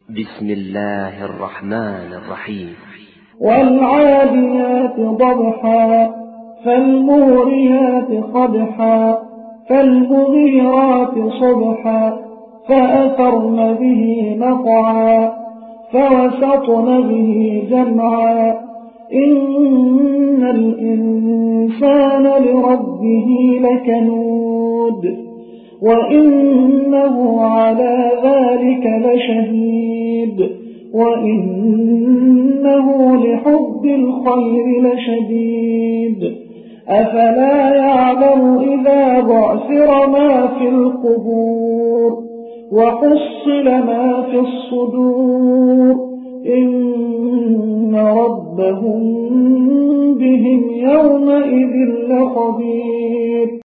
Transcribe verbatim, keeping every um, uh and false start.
بسم الله الرحمن الرحيم. والعاديات ضبحا فالموريات قدحا فالمغيرات صبحا فأثرن به نقعا فوسطن به جمعا إن الإنسان لربه لكنود وإنه على ذلك لشهيد وإنه لحب الخير لشديد أفلا يعلم إذا بعثر ما في القبور وحصل ما في الصدور إن ربهم بهم يومئذ لخبير.